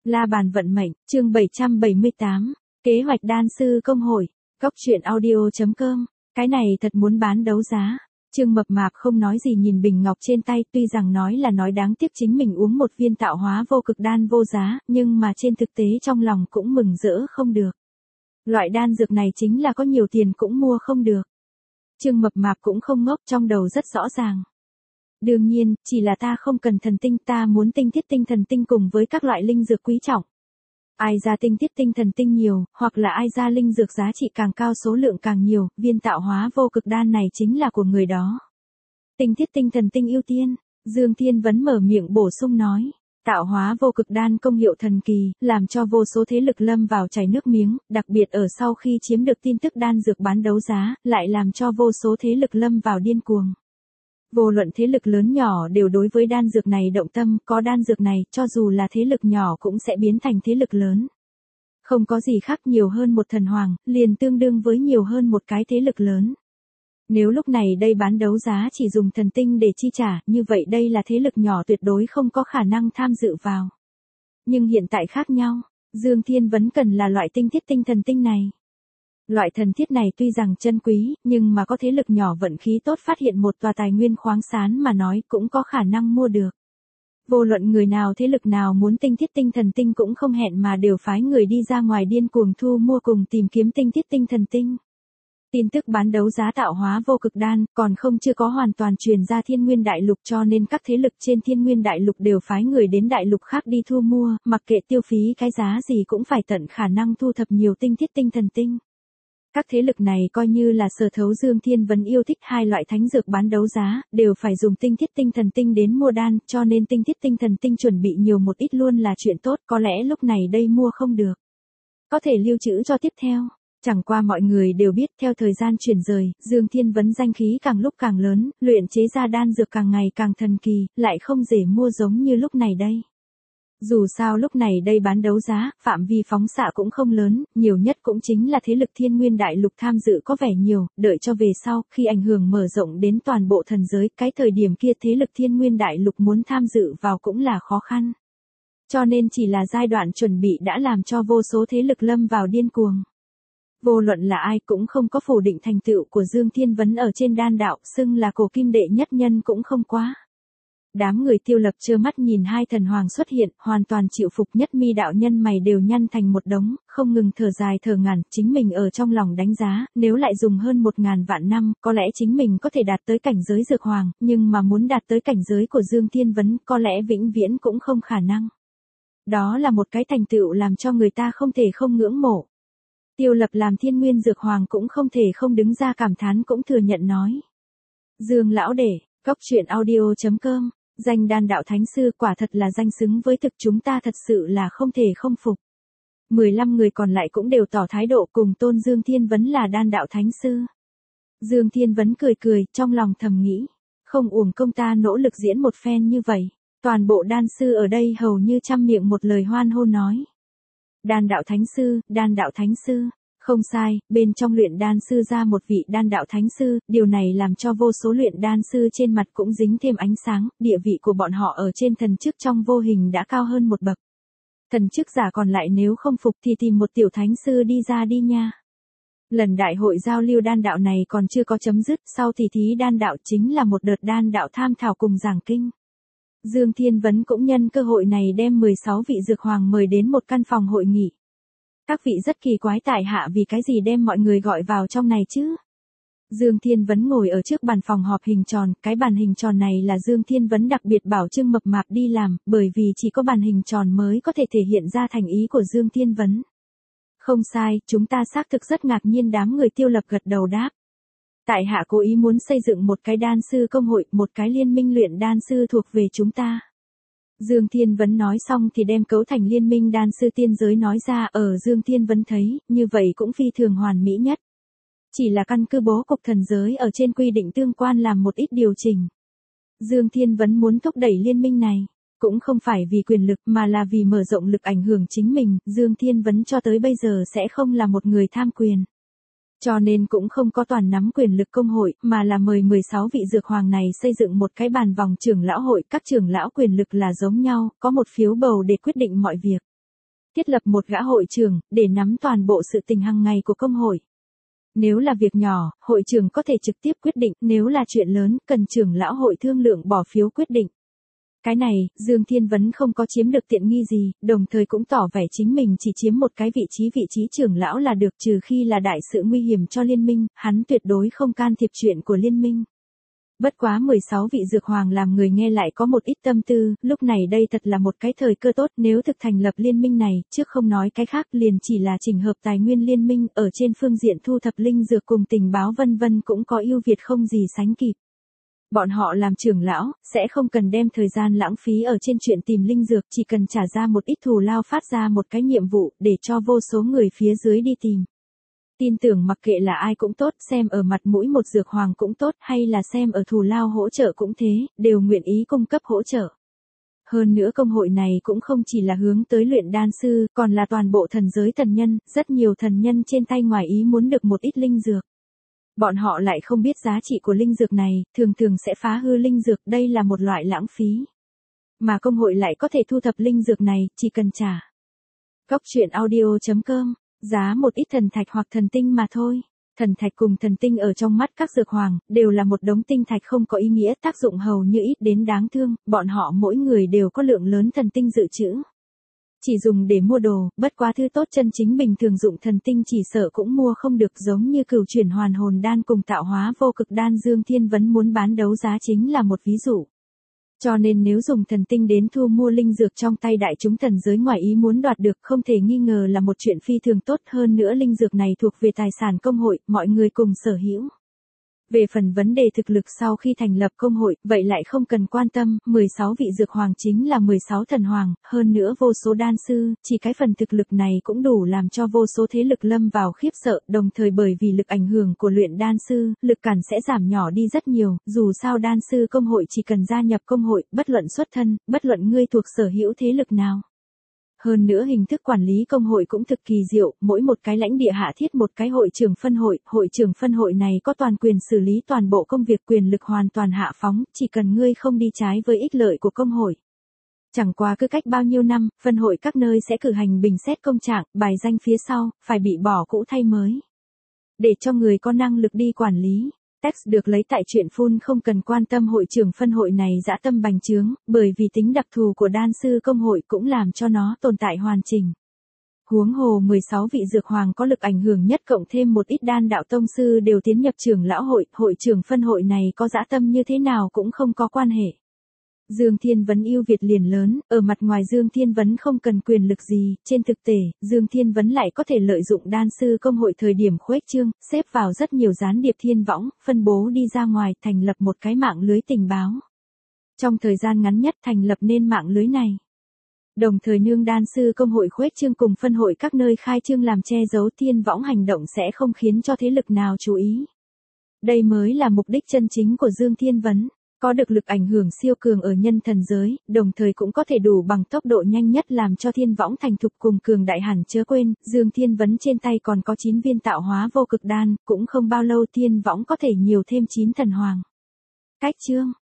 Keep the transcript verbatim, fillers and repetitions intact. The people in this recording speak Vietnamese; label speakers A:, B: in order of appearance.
A: La bàn vận mệnh, chương bảy trăm bảy mươi tám, kế hoạch đan sư công hội, góc truyện audio chấm com, cái này thật muốn bán đấu giá. Trương Mập Mạp không nói gì nhìn bình ngọc trên tay, tuy rằng nói là nói đáng tiếc chính mình uống một viên tạo hóa vô cực đan vô giá, nhưng mà trên thực tế trong lòng cũng mừng rỡ không được. Loại đan dược này chính là có nhiều tiền cũng mua không được. Trương Mập Mạp cũng không ngốc, trong đầu rất rõ ràng. Đương nhiên, chỉ là ta không cần thần tinh, ta muốn tinh thiết tinh thần tinh cùng với các loại linh dược quý trọng. Ai ra tinh thiết tinh thần tinh nhiều, hoặc là ai ra linh dược giá trị càng cao số lượng càng nhiều, viên tạo hóa vô cực đan này chính là của người đó. Tinh thiết tinh thần tinh ưu tiên, Dương Thiên Vấn mở miệng bổ sung nói. Tạo hóa vô cực đan công hiệu thần kỳ, làm cho vô số thế lực lâm vào chảy nước miếng, đặc biệt ở sau khi chiếm được tin tức đan dược bán đấu giá, lại làm cho vô số thế lực lâm vào điên cuồng. Vô luận thế lực lớn nhỏ đều đối với đan dược này động tâm, có đan dược này, cho dù là thế lực nhỏ cũng sẽ biến thành thế lực lớn. Không có gì khác nhiều hơn một thần hoàng, liền tương đương với nhiều hơn một cái thế lực lớn. Nếu lúc này đây bán đấu giá chỉ dùng thần tinh để chi trả, như vậy đây là thế lực nhỏ tuyệt đối không có khả năng tham dự vào. Nhưng hiện tại khác nhau, Dương Thiên Vấn cần là loại tinh thiết tinh thần tinh này. Loại thần thiết này tuy rằng chân quý, nhưng mà có thế lực nhỏ vận khí tốt phát hiện một tòa tài nguyên khoáng sản mà nói cũng có khả năng mua được. Vô luận người nào thế lực nào muốn tinh thiết tinh thần tinh cũng không hẹn mà đều phái người đi ra ngoài điên cuồng thu mua cùng tìm kiếm tinh thiết tinh thần tinh. Tin tức bán đấu giá tạo hóa vô cực đan còn không chưa có hoàn toàn truyền ra Thiên Nguyên Đại Lục, cho nên các thế lực trên Thiên Nguyên Đại Lục đều phái người đến đại lục khác đi thu mua, mặc kệ tiêu phí cái giá gì cũng phải tận khả năng thu thập nhiều tinh thiết tinh thần tinh. Các thế lực này coi như là sở thấu Dương Thiên Vấn yêu thích hai loại thánh dược bán đấu giá, đều phải dùng tinh thiết tinh thần tinh đến mua đan, cho nên tinh thiết tinh thần tinh chuẩn bị nhiều một ít luôn là chuyện tốt, có lẽ lúc này đây mua không được. Có thể lưu trữ cho tiếp theo. Chẳng qua mọi người đều biết theo thời gian chuyển rời, Dương Thiên Vấn danh khí càng lúc càng lớn, luyện chế ra đan dược càng ngày càng thần kỳ, lại không dễ mua giống như lúc này đây. Dù sao lúc này đây bán đấu giá, phạm vi phóng xạ cũng không lớn, nhiều nhất cũng chính là thế lực Thiên Nguyên Đại Lục tham dự có vẻ nhiều, đợi cho về sau, khi ảnh hưởng mở rộng đến toàn bộ thần giới, cái thời điểm kia thế lực Thiên Nguyên Đại Lục muốn tham dự vào cũng là khó khăn. Cho nên chỉ là giai đoạn chuẩn bị đã làm cho vô số thế lực lâm vào điên cuồng. Vô luận là ai cũng không có phủ định thành tựu của Dương Thiên Vấn ở trên đan đạo, xưng là cổ kim đệ nhất nhân cũng không quá. Đám người Tiêu Lập trơ mắt nhìn hai thần hoàng xuất hiện, hoàn toàn chịu phục. Nhất Mi đạo nhân mày đều nhăn thành một đống, không ngừng thở dài thở ngàn, chính mình ở trong lòng đánh giá, nếu lại dùng hơn một ngàn vạn năm, có lẽ chính mình có thể đạt tới cảnh giới dược hoàng, nhưng mà muốn đạt tới cảnh giới của Dương Thiên Vấn, có lẽ vĩnh viễn cũng không khả năng. Đó là một cái thành tựu làm cho người ta không thể không ngưỡng mộ. Tiêu Lập làm Thiên Nguyên Dược Hoàng cũng không thể không đứng ra cảm thán, cũng thừa nhận nói. Dương lão đệ, góc truyện audio chấm com, danh đan đạo thánh sư quả thật là danh xứng với thực, chúng ta thật sự là không thể không phục. mười lăm người còn lại cũng đều tỏ thái độ cùng tôn Dương Thiên Vấn là đan đạo thánh sư. Dương Thiên Vấn cười cười, trong lòng thầm nghĩ, không uổng công ta nỗ lực diễn một phen như vậy. Toàn bộ đan sư ở đây hầu như trăm miệng một lời hoan hô nói. Đan đạo thánh sư, đan đạo thánh sư, không sai, bên trong luyện đan sư ra một vị đan đạo thánh sư, điều này làm cho vô số luyện đan sư trên mặt cũng dính thêm ánh sáng, địa vị của bọn họ ở trên thần chức trong vô hình đã cao hơn một bậc. Thần chức giả còn lại nếu không phục thì tìm một tiểu thánh sư đi ra đi nha. Lần đại hội giao lưu đan đạo này còn chưa có chấm dứt, sau thì thí đan đạo chính là một đợt đan đạo tham thảo cùng giảng kinh. Dương Thiên Vấn cũng nhân cơ hội này đem mười sáu vị dược hoàng mời đến một căn phòng hội nghị. Các vị rất kỳ quái tại hạ vì cái gì đem mọi người gọi vào trong này chứ? Dương Thiên Vấn ngồi ở trước bàn phòng họp hình tròn, cái bàn hình tròn này là Dương Thiên Vấn đặc biệt bảo Trương Mập Mạp đi làm, bởi vì chỉ có bàn hình tròn mới có thể thể hiện ra thành ý của Dương Thiên Vấn. Không sai, chúng ta xác thực rất ngạc nhiên. Đám người Tiêu Lập gật đầu đáp. Tại hạ cố ý muốn xây dựng một cái đan sư công hội, một cái liên minh luyện đan sư thuộc về chúng ta. Dương Thiên Vấn nói xong thì đem cấu thành liên minh đan sư tiên giới nói ra, ở Dương Thiên Vấn thấy, như vậy cũng phi thường hoàn mỹ nhất. Chỉ là căn cứ bố cục thần giới ở trên quy định tương quan làm một ít điều chỉnh. Dương Thiên Vấn muốn thúc đẩy liên minh này, cũng không phải vì quyền lực mà là vì mở rộng lực ảnh hưởng chính mình, Dương Thiên Vấn cho tới bây giờ sẽ không là một người tham quyền. Cho nên cũng không có toàn nắm quyền lực công hội, mà là mời mười sáu vị dược hoàng này xây dựng một cái bàn vòng trưởng lão hội, các trưởng lão quyền lực là giống nhau, có một phiếu bầu để quyết định mọi việc. thiết lập một gã hội trưởng, để nắm toàn bộ sự tình hàng ngày của công hội. Nếu là việc nhỏ, hội trưởng có thể trực tiếp quyết định, nếu là chuyện lớn, cần trưởng lão hội thương lượng bỏ phiếu quyết định. Cái này, Dương Thiên Vấn không có chiếm được tiện nghi gì, đồng thời cũng tỏ vẻ chính mình chỉ chiếm một cái vị trí vị trí trưởng lão là được, trừ khi là đại sự nguy hiểm cho liên minh, hắn tuyệt đối không can thiệp chuyện của liên minh. Bất quá mười sáu vị dược hoàng làm người nghe lại có một ít tâm tư, lúc này đây thật là một cái thời cơ tốt, nếu thực thành lập liên minh này, trước không nói cái khác, liền chỉ là chỉnh hợp tài nguyên liên minh, ở trên phương diện thu thập linh dược cùng tình báo vân vân cũng có ưu việt không gì sánh kịp. Bọn họ làm trưởng lão, sẽ không cần đem thời gian lãng phí ở trên chuyện tìm linh dược, chỉ cần trả ra một ít thù lao phát ra một cái nhiệm vụ, để cho vô số người phía dưới đi tìm. Tin tưởng mặc kệ là ai cũng tốt, xem ở mặt mũi một dược hoàng cũng tốt, hay là xem ở thù lao hỗ trợ cũng thế, đều nguyện ý cung cấp hỗ trợ. Hơn nữa công hội này cũng không chỉ là hướng tới luyện đan sư, còn là toàn bộ thần giới thần nhân, rất nhiều thần nhân trên tay ngoài ý muốn được một ít linh dược. Bọn họ lại không biết giá trị của linh dược này, thường thường sẽ phá hư linh dược, đây là một loại lãng phí. Mà công hội lại có thể thu thập linh dược này, chỉ cần trả. Góc truyện audio chấm com, giá một ít thần thạch hoặc thần tinh mà thôi. Thần thạch cùng thần tinh ở trong mắt các dược hoàng, đều là một đống tinh thạch không có ý nghĩa, tác dụng hầu như ít đến đáng thương, bọn họ mỗi người đều có lượng lớn thần tinh dự trữ. Chỉ dùng để mua đồ, bất quá thứ tốt chân chính bình thường dụng thần tinh chỉ sợ cũng mua không được, giống như cửu chuyển hoàn hồn đan cùng tạo hóa vô cực đan Dương Thiên Vấn muốn bán đấu giá chính là một ví dụ. Cho nên nếu dùng thần tinh đến thu mua linh dược trong tay đại chúng thần giới ngoài ý muốn đoạt được, không thể nghi ngờ là một chuyện phi thường tốt, hơn nữa linh dược này thuộc về tài sản công hội, mọi người cùng sở hữu. Về phần vấn đề thực lực sau khi thành lập công hội, vậy lại không cần quan tâm, mười sáu vị dược hoàng chính là mười sáu thần hoàng, hơn nữa vô số đan sư, chỉ cái phần thực lực này cũng đủ làm cho vô số thế lực lâm vào khiếp sợ, đồng thời bởi vì lực ảnh hưởng của luyện đan sư, lực cản sẽ giảm nhỏ đi rất nhiều, dù sao đan sư công hội chỉ cần gia nhập công hội, bất luận xuất thân, bất luận ngươi thuộc sở hữu thế lực nào. Hơn nữa hình thức quản lý công hội cũng thực kỳ diệu, mỗi một cái lãnh địa hạ thiết một cái hội trưởng phân hội, hội trưởng phân hội này có toàn quyền xử lý toàn bộ công việc, quyền lực hoàn toàn hạ phóng, chỉ cần ngươi không đi trái với ích lợi của công hội. Chẳng qua cứ cách bao nhiêu năm, phân hội các nơi sẽ cử hành bình xét công trạng, bài danh phía sau, phải bị bỏ cũ thay mới. Để cho người có năng lực đi quản lý. Text được lấy tại truyện phun, không cần quan tâm hội trưởng phân hội này dã tâm bành trướng, bởi vì tính đặc thù của đan sư công hội cũng làm cho nó tồn tại hoàn chỉnh. Huống hồ mười sáu vị dược hoàng có lực ảnh hưởng nhất cộng thêm một ít đan đạo tông sư đều tiến nhập trưởng lão hội, hội trưởng phân hội này có dã tâm như thế nào cũng không có quan hệ. Dương Thiên Vấn ưu việt liền lớn, ở mặt ngoài Dương Thiên Vấn không cần quyền lực gì, trên thực tế, Dương Thiên Vấn lại có thể lợi dụng đan sư công hội thời điểm khuếch trương, xếp vào rất nhiều gián điệp thiên võng, phân bố đi ra ngoài, thành lập một cái mạng lưới tình báo. Trong thời gian ngắn nhất thành lập nên mạng lưới này. Đồng thời nương đan sư công hội khuếch trương cùng phân hội các nơi khai trương làm che giấu, thiên võng hành động sẽ không khiến cho thế lực nào chú ý. Đây mới là mục đích chân chính của Dương Thiên Vấn. Có được lực ảnh hưởng siêu cường ở nhân thần giới, đồng thời cũng có thể đủ bằng tốc độ nhanh nhất làm cho thiên võng thành thục cùng cường đại hẳn, chớ quên, Dương Thiên Vấn trên tay còn có chín viên tạo hóa vô cực đan, cũng không bao lâu thiên võng có thể nhiều thêm chín thần hoàng. Cách chương